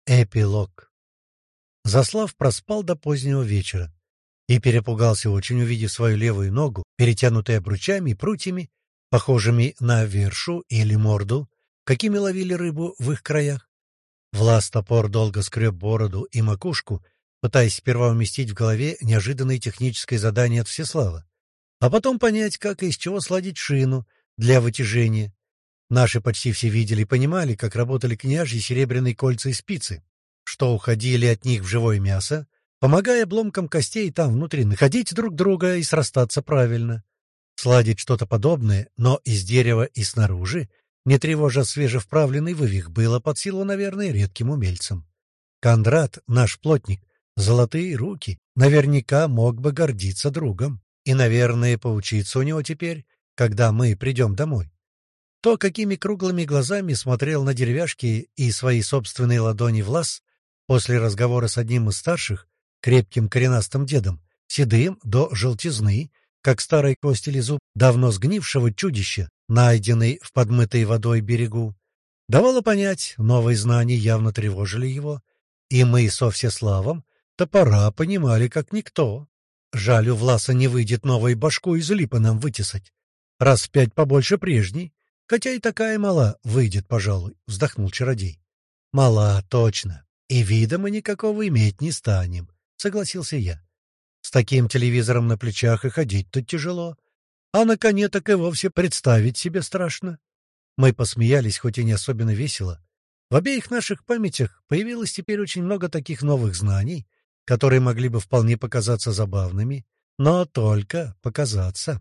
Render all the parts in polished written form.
Эпилог. Заслав проспал до позднего вечера и перепугался очень, увидев свою левую ногу, перетянутую обручами и прутьями, похожими на вершу или морду, какими ловили рыбу в их краях. Влас-топор долго скреб бороду и макушку, пытаясь сперва уместить в голове неожиданное техническое задание от Всеслава, а потом понять, как и из чего сладить шину для вытяжения. Наши почти все видели и понимали, как работали княжьи серебряные кольца и спицы, что уходили от них в живое мясо, помогая обломкам костей там внутри находить друг друга и срастаться правильно. Сладить что-то подобное, но из дерева и снаружи, не тревожа свежевправленный вывих, было под силу, наверное, редким умельцам. Кондрат, наш плотник, золотые руки, наверняка мог бы гордиться другом и, наверное, поучиться у него теперь, когда мы придем домой. То, какими круглыми глазами смотрел на деревяшки и свои собственные ладони Влас после разговора с одним из старших, крепким коренастым дедом, седым до желтизны, как старой кость или зуб давно сгнившего чудища, найденный в подмытой водой берегу, давало понять, новые знания явно тревожили его, и мы со Всеславом топора понимали как никто. Жаль, у Власа не выйдет новой башку из липы нам вытесать, раз в 5 побольше прежней. Хотя и такая мала выйдет, пожалуй, — вздохнул чародей. — Мала, точно. И вида мы никакого иметь не станем, — согласился я. С таким телевизором на плечах и ходить-то тяжело. А на коне так и вовсе представить себе страшно. Мы посмеялись, хоть и не особенно весело. В обеих наших памятях появилось теперь очень много таких новых знаний, которые могли бы вполне показаться забавными, но только показаться.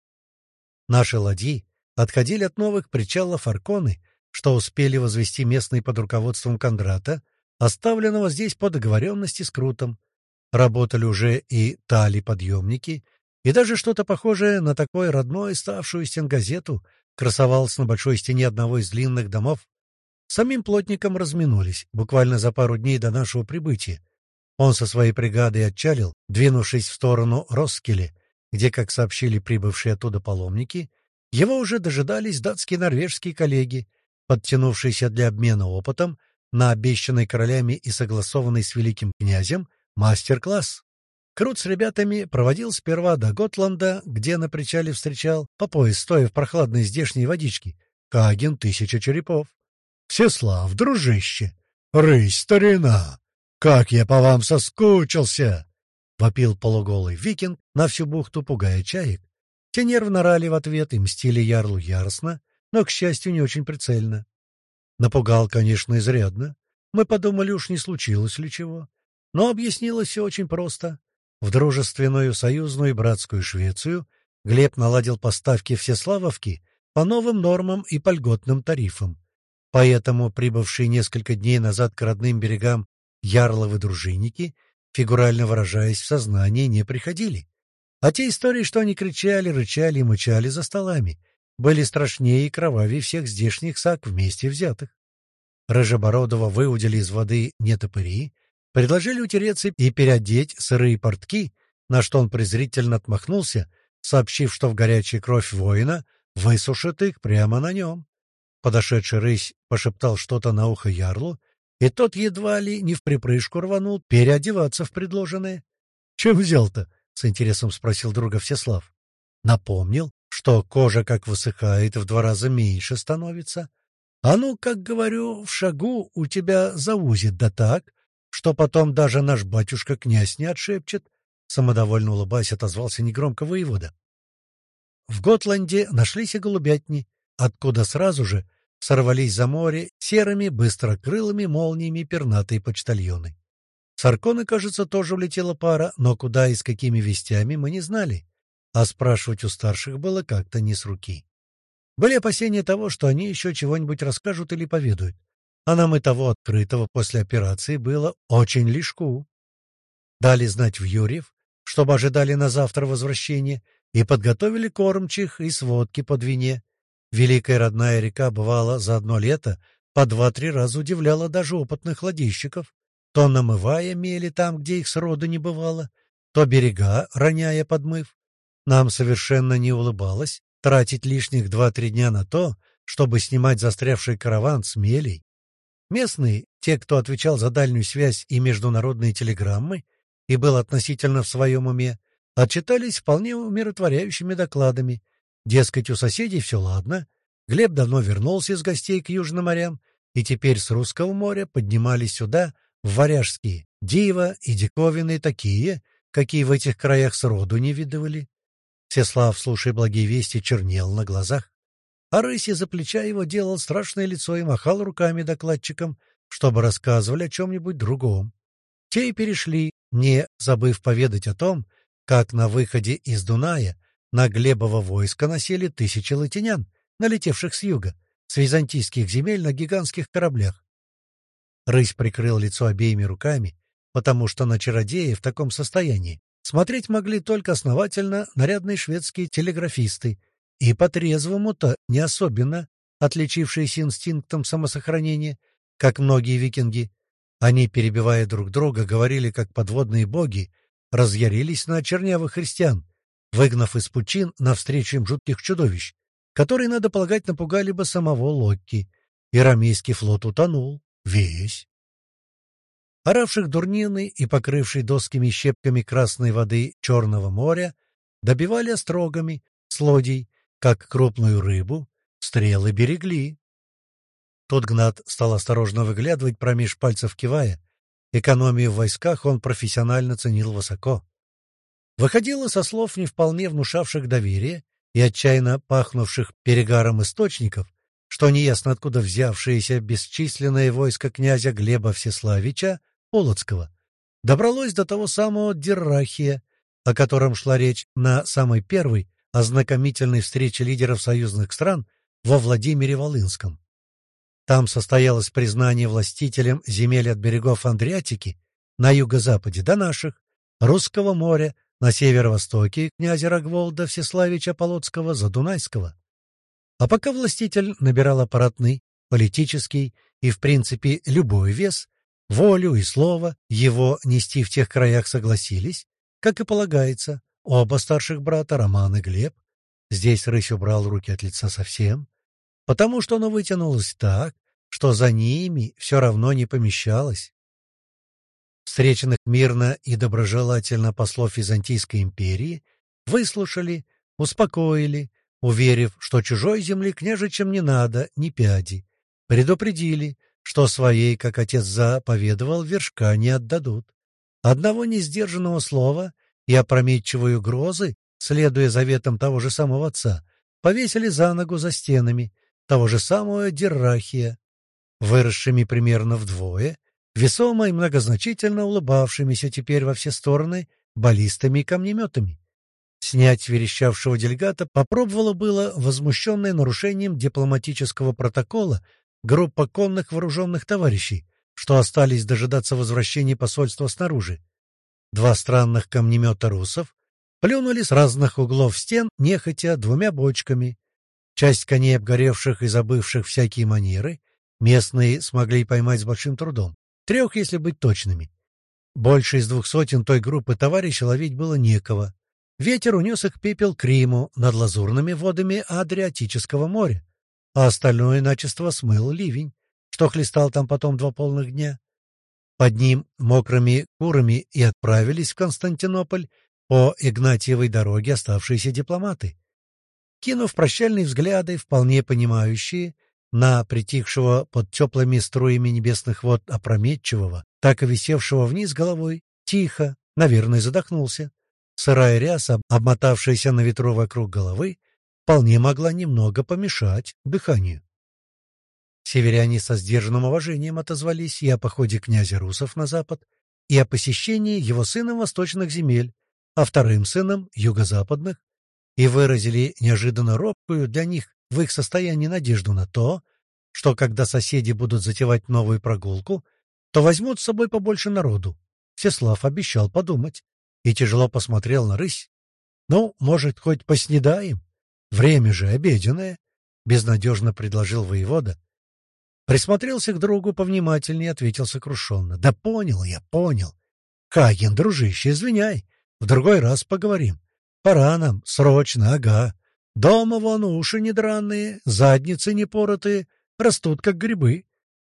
Наши ладьи отходили от новых причалов Арконы, что успели возвести местные под руководством Кондрата, оставленного здесь по договоренности с Крутом. Работали уже и тали-подъемники, и даже что-то похожее на такое родное ставшую стенгазету красовалось на большой стене одного из длинных домов. Самим плотником разминулись буквально за пару дней до нашего прибытия. Он со своей бригадой отчалил, двинувшись в сторону Роскеле, где, как сообщили прибывшие оттуда паломники, его уже дожидались датские и норвежские коллеги, подтянувшиеся для обмена опытом на обещанный королями и согласованный с великим князем мастер-класс. Крут с ребятами проводил сперва до Готланда, где на причале встречал, по пояс стоя в прохладной здешней водичке, Каген 1000 черепов. «Всеслав, дружище! Рысь, старина! Как я по вам соскучился!» — вопил полуголый викинг на всю бухту, пугая чаек. Те нервно рали в ответ и мстили ярлу яростно, но, к счастью, не очень прицельно. Напугал, конечно, изрядно. Мы подумали, уж не случилось ли чего. Но объяснилось все очень просто. В дружественную, союзную и братскую Швецию Глеб наладил поставки Всеславовки по новым нормам и по льготным тарифам. Поэтому прибывшие несколько дней назад к родным берегам ярловы дружинники, фигурально выражаясь, в сознание не приходили. А те истории, что они кричали, рычали и мычали за столами, были страшнее и кровавее всех здешних саг вместе взятых. Рыжебородова выудили из воды нетопыри, предложили утереться и переодеть сырые портки, на что он презрительно отмахнулся, сообщив, что в горячая кровь воина высушит их прямо на нем. Подошедший рысь пошептал что-то на ухо ярлу, и тот едва ли не вприпрыжку рванул переодеваться в предложенное. — Чем взял-то? — с интересом спросил друга Всеслав. Напомнил, что кожа как высыхает, в 2 раза меньше становится. А ну, как говорю, в шагу у тебя заузит, да так, что потом даже наш батюшка-князь не отшепчет, — самодовольно улыбаясь, отозвался негромко воевода. В Готланде нашлись и голубятни, откуда сразу же сорвались за море серыми быстрокрылыми молниями пернатые почтальоны. С Арконы, кажется, тоже улетела пара, но куда и с какими вестями мы не знали, а спрашивать у старших было как-то не с руки. Были опасения того, что они еще чего-нибудь расскажут или поведают, а нам и того открытого после операции было очень лишку. Дали знать в Юрьев, чтобы ожидали на завтра возвращения, и подготовили кормчих и сводки по Двине. Великая родная река, бывала, за одно лето по 2-3 раза удивляла даже опытных ладейщиков, то намывая мели там, где их сроду не бывало, то берега роняя подмыв. Нам совершенно не улыбалось тратить лишних 2-3 дня на то, чтобы снимать застрявший караван с мелей. Местные, те, кто отвечал за дальнюю связь и международные телеграммы, и был относительно в своем уме, отчитались вполне умиротворяющими докладами. Дескать, у соседей все ладно, Глеб давно вернулся из гостей к Южным морям, и теперь с Русского моря поднимались сюда, в Варяжские, дива и диковины такие, какие в этих краях сроду не видывали. Всеслав, слушая благие вести, чернел на глазах, а рысь из-за плеча его делал страшное лицо и махал руками докладчикам, чтобы рассказывали о чем-нибудь другом. Те и перешли, не забыв поведать о том, как на выходе из Дуная на Глебово войско насели тысячи латинян, налетевших с юга, с византийских земель на гигантских кораблях. Рысь прикрыл лицо обеими руками, потому что на чародея в таком состоянии смотреть могли только основательно нарядные шведские телеграфисты, и по-трезвому-то не особенно отличившиеся инстинктом самосохранения, как многие викинги. Они, перебивая друг друга, говорили, как подводные боги, разъярились на чернявых христиан, выгнав из пучин навстречу им жутких чудовищ, которые, надо полагать, напугали бы самого Локки, и рамейский флот утонул. Весь. Оравших дурнины и покрывший доскими щепками красной воды Черного моря добивали острогами, слодей, как крупную рыбу, стрелы берегли. Тут Гнат стал осторожно выглядывать промеж пальцев кивая. Экономию в войсках он профессионально ценил высоко. Выходило со слов не вполне внушавших доверие и отчаянно пахнувших перегаром источников, что неясно откуда взявшееся бесчисленное войско князя Глеба Всеславича Полоцкого добралось до того самого Деррахия, о котором шла речь на самой первой ознакомительной встрече лидеров союзных стран во Владимире-Волынском. Там состоялось признание властителем земель от берегов Андриатики на юго-западе до наших, Русского моря на северо-востоке князя Рогволда Всеславича Полоцкого Задунайского. А пока властитель набирал аппаратный, политический и, в принципе, любой вес, волю и слово его нести в тех краях согласились, как и полагается, оба старших брата Роман и Глеб. Здесь рысь убрал руки от лица совсем, потому что оно вытянулось так, что за ними все равно не помещалось. Встреченных мирно и доброжелательно послов Византийской империи выслушали, успокоили, уверив, что чужой земли княжичам не надо ни пяди, предупредили, что своей, как отец заповедовал, вершка не отдадут. Одного несдержанного слова и опрометчивой угрозы, следуя заветам того же самого отца, повесили за ногу за стенами того же самого Деррахия, выросшими примерно вдвое, весомо и многозначительно улыбавшимися теперь во все стороны баллистами и камнеметами. Снять верещавшего делегата попробовала было возмущенная нарушением дипломатического протокола группа конных вооруженных товарищей, что остались дожидаться возвращения посольства снаружи. Два странных камнемета русов плюнули с разных углов стен нехотя двумя бочками. Часть коней, обгоревших и забывших всякие манеры, местные смогли поймать с большим трудом. 3, если быть точными. Больше из 200 той группы товарищей ловить было некого. Ветер унес их пепел к Риму над лазурными водами Адриатического моря, а остальное начисто смыл ливень, что хлестал там потом 2 полных дня. Под ним мокрыми курами и отправились в Константинополь по Игнатьевой дороге оставшиеся дипломаты. Кинув прощальные взгляды, вполне понимающие, на притихшего под теплыми струями небесных вод опрометчивого, так и висевшего вниз головой, тихо, наверное, задохнулся. Сырая ряса, обмотавшаяся на ветру вокруг головы, вполне могла немного помешать дыханию. Северяне со сдержанным уважением отозвались и о походе князя русов на запад, и о посещении его сыном восточных земель, а вторым сыном юго-западных, и выразили неожиданно робкую для них в их состоянии надежду на то, что когда соседи будут затевать новую прогулку, то возьмут с собой побольше народу. Всеслав обещал подумать и тяжело посмотрел на рысь. «Ну, может, хоть поснедаем? Время же обеденное», — безнадежно предложил воевода. Присмотрелся к другу повнимательнее и ответил сокрушенно. «Да понял я, понял. Хаген, дружище, извиняй, в другой раз поговорим. Пора нам, срочно, ага. Дома вон уши не драные, задницы не поротые, растут как грибы.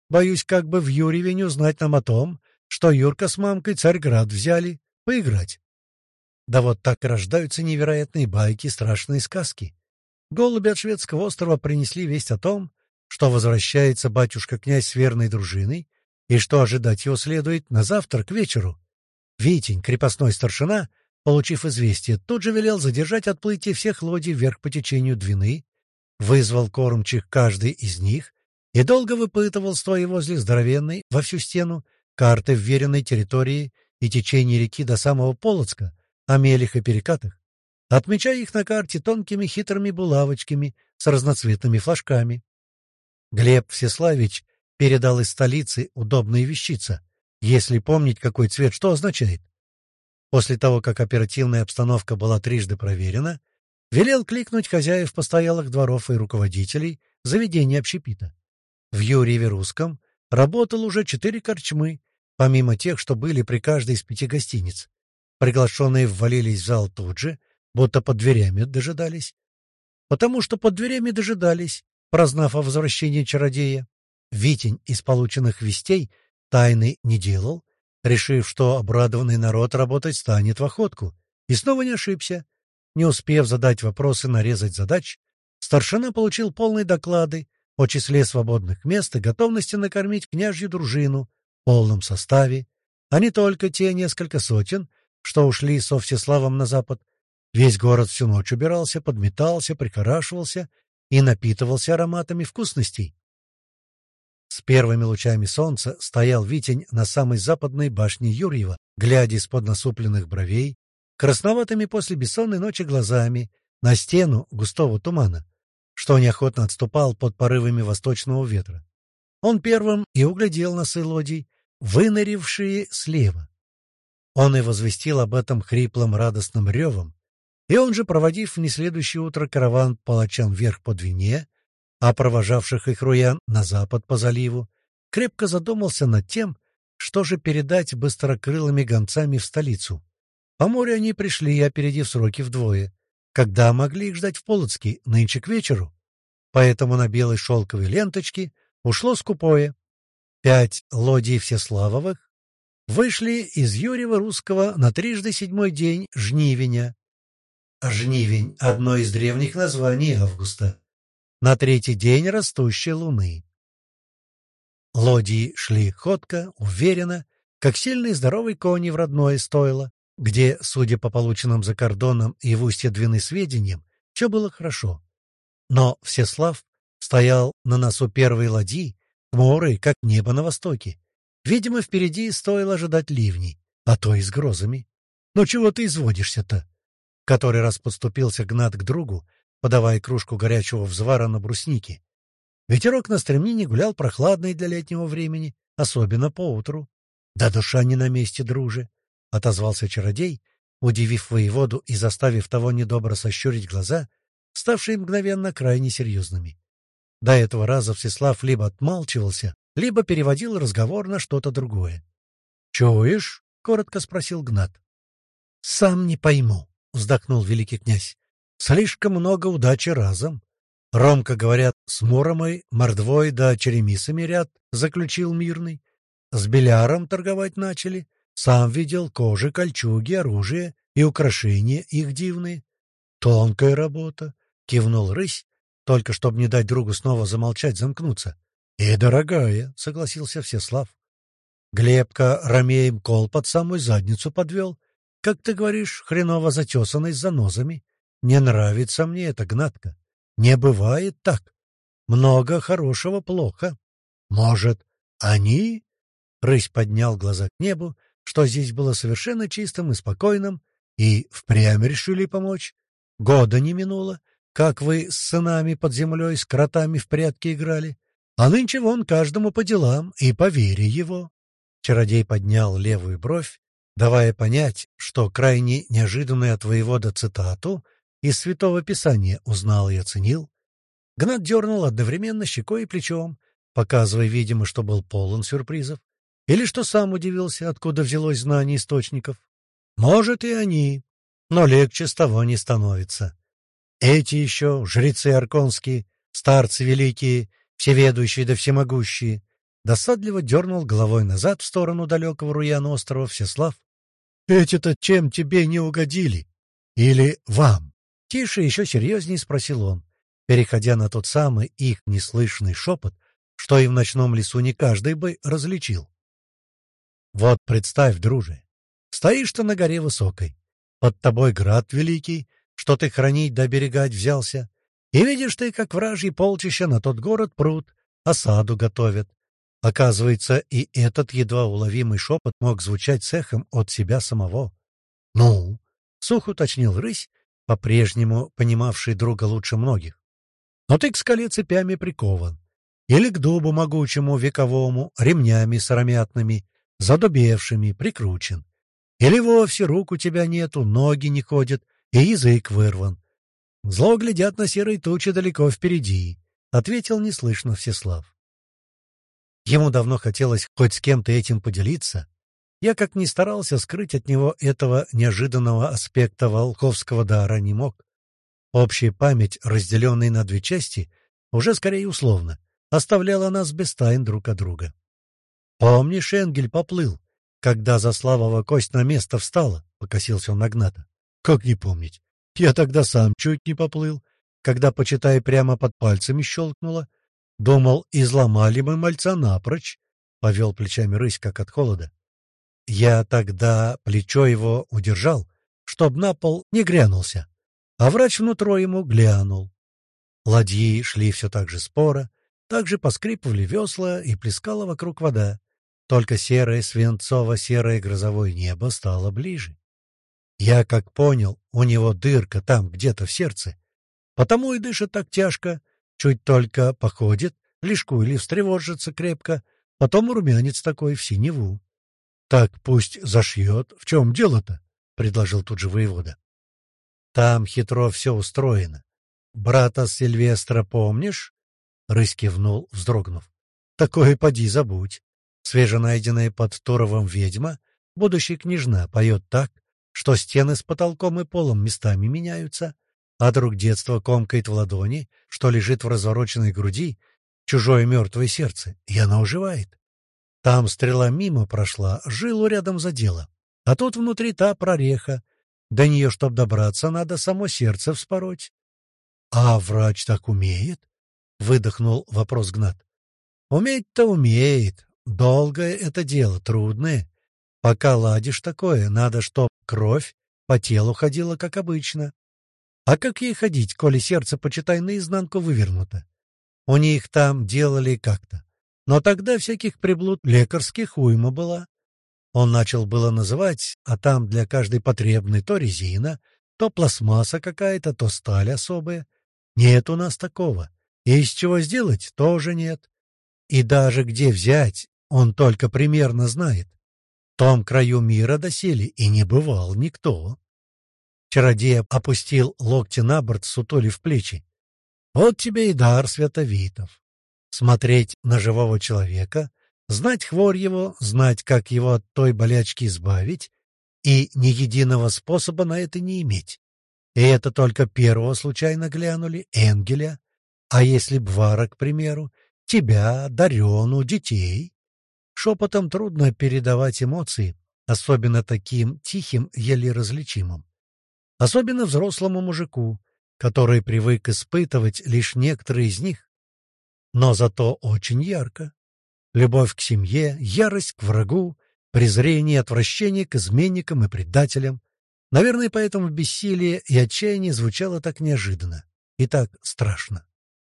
Боюсь, как бы в Юрьеве не узнать нам о том, что Юрка с мамкой Царьград взяли поиграть. Да вот так и рождаются невероятные байки, страшные сказки. Голуби от шведского острова принесли весть о том, что возвращается батюшка-князь с верной дружиной, и что ожидать его следует на завтра к вечеру. Витень, крепостной старшина, получив известие, тут же велел задержать отплытие всех лодий вверх по течению Двины, вызвал кормчих каждый из них и долго выпытывал, стоя возле здоровенной во всю стену карты вверенной территории и течения реки до самого Полоцка, о мелях и перекатах, отмечая их на карте тонкими хитрыми булавочками с разноцветными флажками. Глеб Всеславич передал из столицы удобные вещица, если помнить, какой цвет что означает. После того, как оперативная обстановка была трижды проверена, велел кликнуть хозяев постоялых дворов и руководителей заведения общепита. В Юрьеве-Русском работал уже 4 корчмы, помимо тех, что были при каждой из 5 гостиниц. Приглашенные ввалились в зал тут же, будто под дверями дожидались. Потому что под дверями дожидались, прознав о возвращении чародея. Витень из полученных вестей тайны не делал, решив, что обрадованный народ работать станет в охотку, и снова не ошибся. Не успев задать вопросы, нарезать задач, старшина получил полные доклады о числе свободных мест и готовности накормить княжью дружину в полном составе, а не только те несколько сотен, что ушли со Всеславом на запад. Весь город всю ночь убирался, подметался, прихорашивался и напитывался ароматами вкусностей. С первыми лучами солнца стоял Витень на самой западной башне Юрьева, глядя из-под насупленных бровей, красноватыми после бессонной ночи глазами, на стену густого тумана, что неохотно отступал под порывами восточного ветра. Он первым и углядел носы лодий, вынырившие слева. Он и возвестил об этом хриплым радостным ревом, и он же, проводив в неследующее утро караван палачам вверх по Двине, а провожавших их руян на запад по заливу, крепко задумался над тем, что же передать быстрокрылыми гонцами в столицу. По морю они пришли, опередив сроки вдвое, когда могли их ждать в Полоцке нынче к вечеру. Поэтому на белой шелковой ленточке ушло скупое. 5 лодий Всеславовых вышли из Юрьева-Русского на 7-й день жнивеня. Жнивень — одно из древних названий августа. На 3-й день растущей луны. Лодии шли ходко, уверенно, как сильные здоровые кони в родное стойло, где, судя по полученным за кордоном и в устье Двины сведениям, все было хорошо. Но Всеслав стоял на носу первой ладьи, хмурый, как небо на востоке. Видимо, впереди стоило ожидать ливней, а то и с грозами. «Ну чего ты изводишься-то?» Который раз подступился Гнат к другу, подавая кружку горячего взвара на бруснике. Ветерок на стремнине гулял прохладный для летнего времени, особенно поутру. «Да душа не на месте, друже!» — отозвался чародей, удивив воеводу и заставив того недобро сощурить глаза, ставшие мгновенно крайне серьезными. До этого раза Всеслав либо отмалчивался, либо переводил разговор на что-то другое. «Чуешь?» — коротко спросил Гнат. «Сам не пойму», — вздохнул великий князь. «Слишком много удачи разом. Ромка, говорят, с Муромой, Мордвой да Черемисами ряд заключил мирный. С Беляром торговать начали. Сам видел кожи, кольчуги, оружие и украшения их дивные. Тонкая работа», — кивнул рысь, только чтобы не дать другу снова замолчать, замкнуться. «И дорогая», — согласился Всеслав. «Глебка ромеем кол под самую задницу подвел. Как ты говоришь, хреново затесанный с занозами. Не нравится мне эта Гнатка. Не бывает так. Много хорошего плохо. Может, они...» Рысь поднял глаза к небу, что здесь было совершенно чистым и спокойным, и впрямь решили помочь. Года не минуло, как вы с сынами под землей с кротами в прятки играли. А нынче вон каждому по делам и по вере его. Чародей поднял левую бровь, давая понять, что крайне неожиданную от воевода цитату из Святого Писания узнал и оценил. Гнат дернул одновременно щекой и плечом, показывая, видимо, что был полон сюрпризов, или что сам удивился, откуда взялось знание источников. Может, и они, но легче с того не становится. Эти еще, жрецы арконские, старцы великие, всеведущие да всемогущие, Досадливо дернул головой назад в сторону далекого руяна острова Всеслав. «Эти-то чем тебе не угодили? Или вам?» Тише, еще серьезнее спросил он, переходя на тот самый их неслышный шепот, что и в ночном лесу не каждый бы различил. «Вот представь, друже, стоишь ты на горе высокой, под тобой град великий, что ты хранить да оберегать взялся, и видишь ты, как вражьи полчища на тот город прут, осаду готовят. Оказывается, и этот едва уловимый шепот мог звучать с эхом от себя самого. «Ну?» — сухо уточнил рысь, по-прежнему понимавший друга лучше многих. «Но ты к скале цепями прикован, или к дубу могучему вековому ремнями сыромятными, задубевшими, прикручен. Или вовсе рук у тебя нету, ноги не ходят, и язык вырван. Зло глядят на серые тучи далеко впереди», — ответил неслышно Всеслав. Ему давно хотелось хоть с кем-то этим поделиться. Я, как ни старался скрыть от него этого неожиданного аспекта волховского дара, не мог. Общая память, разделенная на две части, уже скорее условно, оставляла нас без тайн друг от друга. «Помнишь, Энгель поплыл, когда Заславова кость на место встала?» — покосился он на Гната. «Как не помнить? Я тогда сам чуть не поплыл, когда, почитай, прямо под пальцами щелкнуло. Думал, изломали мы мальца напрочь», — повел плечами рысь, как от холода. Я тогда плечо его удержал, чтоб на пол не грянулся, а врач внутрь ему глянул. Ладьи шли все так же споро, так же поскрипывали весла и плескала вокруг вода. Только серое свинцово-серое грозовое небо стало ближе. Я, как понял, у него дырка там где-то в сердце, потому и дышит так тяжко, чуть только походит, лишку встревожится крепко, потом румянец такой в синеву. — Так пусть зашьет. В чем дело-то? — предложил тут же воевода. — Там хитро все устроено. Брата Сильвестра помнишь? — рысь кивнул, вздрогнув. — Такое поди забудь. Свеженайденная под Туровом ведьма, будущая княжна, поет так, что стены с потолком и полом местами меняются, а друг детства комкает в ладони, что лежит в развороченной груди, чужое мертвое сердце, и оно оживает. Там стрела мимо прошла, жилу рядом задела, а тут внутри та прореха. До нее, чтоб добраться, надо само сердце вспороть. — А врач так умеет? — выдохнул вопрос Гнат. — Уметь-то умеет. Долгое это дело, трудное. Пока ладишь такое, надо, чтоб кровь по телу ходила, как обычно. А как ей ходить, коли сердце, почитай, наизнанку вывернуто? У них там делали как-то. Но тогда всяких приблуд лекарских уйма была. Он начал было называть, а там для каждой потребной то резина, то пластмасса какая-то, то сталь особая. Нет у нас такого. И из чего сделать, тоже нет. И даже где взять, он только примерно знает. В том краю мира доселе и не бывал никто. Чародей опустил локти на борт, сутулив плечи. Вот тебе и дар святовитов. Смотреть на живого человека, знать хворь его, знать, как его от той болячки избавить, и ни единого способа на это не иметь. И это только первого случайно глянули, Энгеля. А если б Вара, к примеру, тебя, Дарену, детей? Шепотом трудно передавать эмоции, особенно таким тихим, еле различимым. Особенно взрослому мужику, который привык испытывать лишь некоторые из них, но зато очень ярко. Любовь к семье, ярость к врагу, презрение и отвращение к изменникам и предателям. Наверное, поэтому бессилие и отчаяние звучало так неожиданно и так страшно.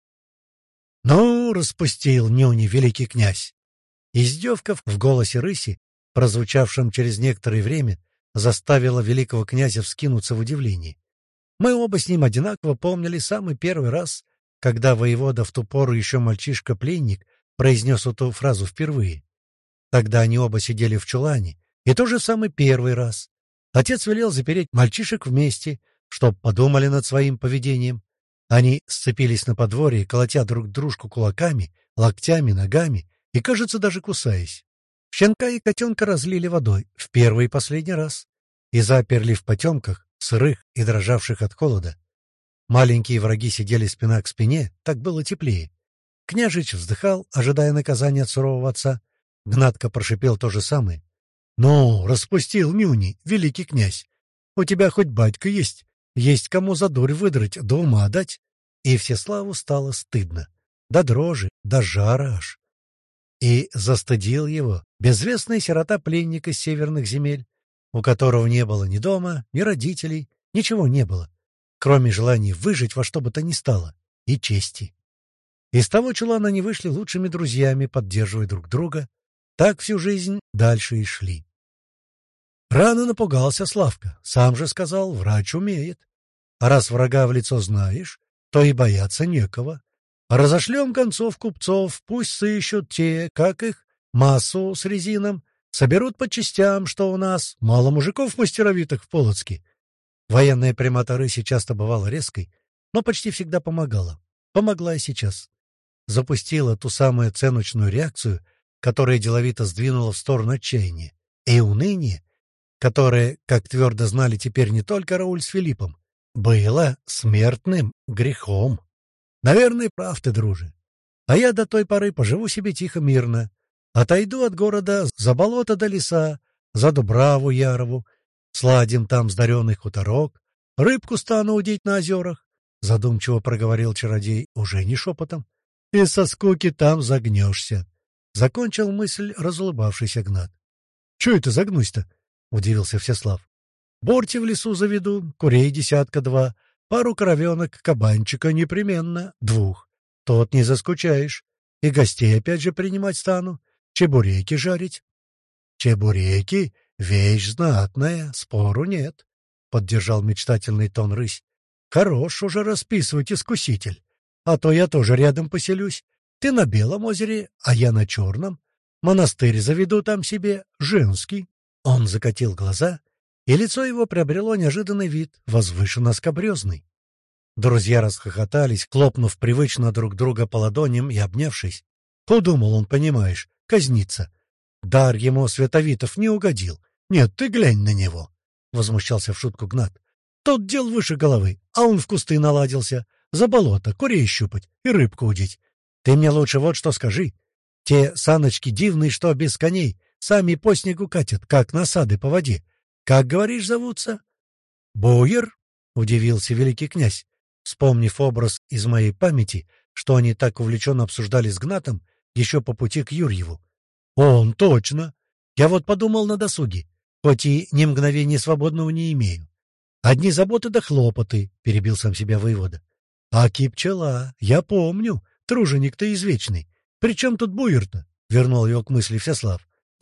«Ну, распустил нюни, великий князь!» Издевка в голосе рыси, прозвучавшем через некоторое время, заставила великого князя вскинуться в удивлении. Мы оба с ним одинаково помнили самый первый раз, когда воевода, в ту пору еще мальчишка-пленник, произнес эту фразу впервые. Тогда они оба сидели в чулане, и тоже самый первый раз. Отец велел запереть мальчишек вместе, чтоб подумали над своим поведением. Они сцепились на подворье, колотя друг дружку кулаками, локтями, ногами и, кажется, даже кусаясь. Щенка и котенка разлили водой в первый и последний раз и заперли в потемках, сырых и дрожавших от холода. Маленькие враги сидели спина к спине, так было теплее. Княжич вздыхал, ожидая наказания от сурового отца. Гнатко прошипел то же самое. «Ну, распустил нюни, великий князь. У тебя хоть батька есть. Есть кому за дурь выдрать, до ума дать». И Всеславу стало стыдно. До дрожи, до жара аж. И застыдил его безвестный сирота-пленник из северных земель, у которого не было ни дома, ни родителей, ничего не было, кроме желания выжить во что бы то ни стало, и чести. Из того чулана они вышли лучшими друзьями, поддерживая друг друга. Так всю жизнь дальше и шли. Рано напугался Славка. Сам же сказал, врач умеет. А раз врага в лицо знаешь, то и бояться некого. Разошлем концов купцов, пусть сыщут те, как их, массу с резином, соберут по частям, что у нас, мало мужиков мастеровитых в Полоцке. Военная прямота рыси часто бывала резкой, но почти всегда помогала. Помогла и сейчас. Запустила ту самую оценочную реакцию, которая деловито сдвинула в сторону отчаяния и уныния, которое, как твердо знали теперь не только Рауль с Филиппом, было смертным грехом. Наверное, прав ты, друже. А я до той поры поживу себе тихо-мирно. Отойду от города за болото до леса, за Дубраву Ярову, сладим там сдаренный хуторок, рыбку стану удить на озерах, — задумчиво проговорил чародей уже не шепотом, — и со скуки там загнешься. Закончил мысль разулыбавшийся Гнат. — Чё это загнусь-то? — удивился Всеслав. — Борти в лесу заведу, курей десятка-два, пару коровенок, кабанчика непременно, 2. Тот не заскучаешь. И гостей опять же принимать стану, чебуреки жарить. — Чебуреки — вещь знатная, спору нет, — поддержал мечтательный тон рысь. — Хорош уже расписывать, искуситель. А то я тоже рядом поселюсь. Ты на Белом озере, а я на Черном. Монастырь заведу там себе, женский. Он закатил глаза, и лицо его приобрело неожиданный вид, возвышенно-скабрезный. Друзья расхохотались, хлопнув привычно друг друга по ладоням и обнявшись. Подумал он, понимаешь, казниться. Дар ему Световитов не угодил. Нет, ты глянь на него, — возмущался в шутку Гнат. Тот дел выше головы, а он в кусты наладился, за болото, курей щупать и рыбку удить. Ты мне лучше вот что скажи. Те саночки дивные, что без коней, сами по снегу катят, как насады по воде. Как, говоришь, зовутся? — Буер? — удивился великий князь, вспомнив образ из моей памяти, что они так увлеченно обсуждали с Гнатом еще по пути к Юрьеву. — Он, точно! Я вот подумал на досуге, хоть и ни мгновения свободного не имею. Одни заботы да хлопоты, — перебил сам себя воевода. — Аки пчела, я помню, труженик-то извечный. Причем тут Буер-то? — вернул его к мысли Всеслав. —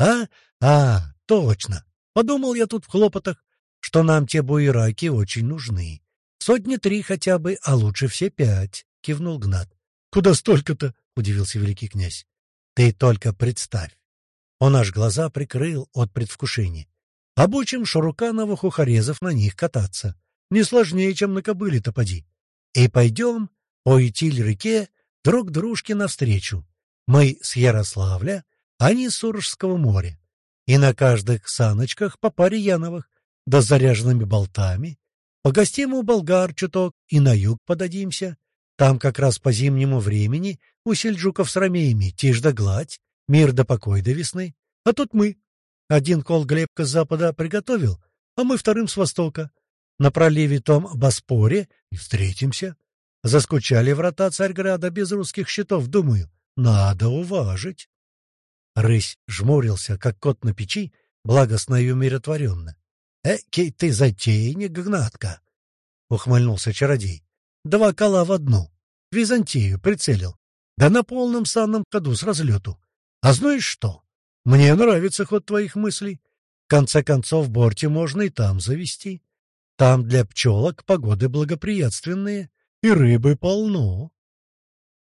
точно. Подумал я тут в хлопотах, что нам те буераки очень нужны. 3 хотя бы, а лучше все 5, — кивнул Гнат. — Куда столько-то? — удивился великий князь. — Ты только представь. Он аж глаза прикрыл от предвкушения. Обучим Шарукановых ухарезов на них кататься. Не сложнее, чем на кобыле-то поди. И пойдем по Итиль-реке друг дружке навстречу. Мы с Ярославля, они с Сурожского моря. И на каждых саночках по паре яновых, да с заряженными болтами. Погостим у болгар чуток и на юг подадимся. Там как раз по зимнему времени у сельджуков с ромеями тишь да гладь, мир да покой до весны. А тут мы. Один кол Глебка с запада приготовил, а мы вторым с востока. На проливе том Боспоре и встретимся. Заскучали врата Царьграда без русских щитов, думаю. Надо уважить. Рысь жмурился, как кот на печи, благостно и умиротворенно. — Экий ты затейник, Гнатка! — ухмыльнулся чародей. — 2 кола в одну. Византию прицелил. Да на полном санном ходу с разлету. А знаешь что? Мне нравится ход твоих мыслей. В конце концов, Борти можно и там завести. Там для пчелок погоды благоприятственные, и рыбы полно.